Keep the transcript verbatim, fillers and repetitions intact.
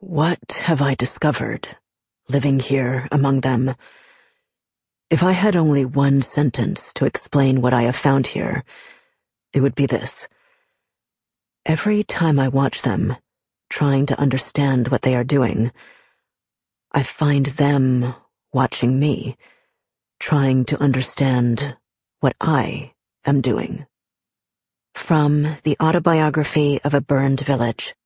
What have I discovered, living here among them? If I had only one sentence to explain what I have found here, it would be this. Every time I watch them, trying to understand what they are doing, I find them watching me, trying to understand what I am doing. From The Autobiography of a Burned Village.